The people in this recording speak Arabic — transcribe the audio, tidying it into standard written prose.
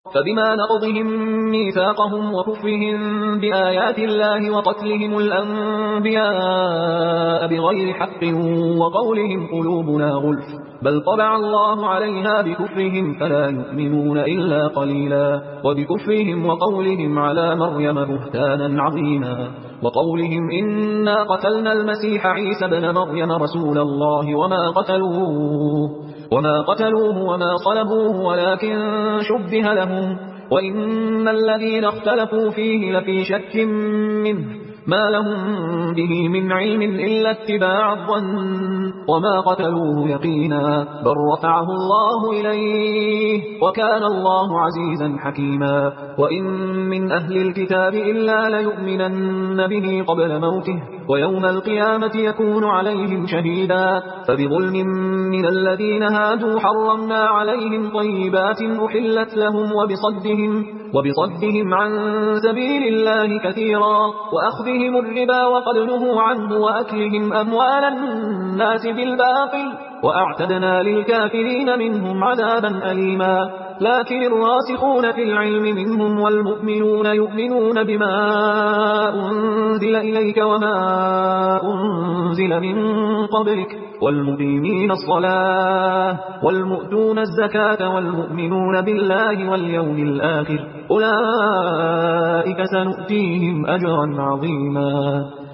فبما نقضهم ميثاقهم وكفرهم بآيات الله وقتلهم الأنبياء بغير حق وقولهم قلوبنا غلف بل طبع الله عليها بكفرهم فلا يؤمنون إلا قليلا وبكفرهم وقولهم على مريم بهتانا عظيما وقولهم إنا قتلنا المسيح عيسى بن مريم رسول الله وما قتلوه وما صلبوه ولكن شبه لهم وإن الذين اختلفوا فيه لفي شك منه ما لهم به من علم إلا اتباع الظن وما قتلوه يقينا بل رفعه الله إليه وكان الله عزيزا حكيما وإن من أهل الكتاب إلا ليؤمنن به قبل موته ويوم القيامة يكون عليهم شهيدا فبظلم من الذين هادوا حرمنا عليهم طيبات أحلت لهم وبصدهم عن سبيل الله كثيرا وأخذهم الربا وقد نهوا عنه وأكلهم أموال الناس بالباطل وأعتدنا للكافرين منهم عذابا أليما لكن الراسخون في العلم منهم والمؤمنون يؤمنون بما أنزل إليك وما أنزل من قبلك والمقيمين الصلاة والمؤتون الزكاة والمؤمنون بالله واليوم الآخر أولئك سنؤتيهم أجرا عظيما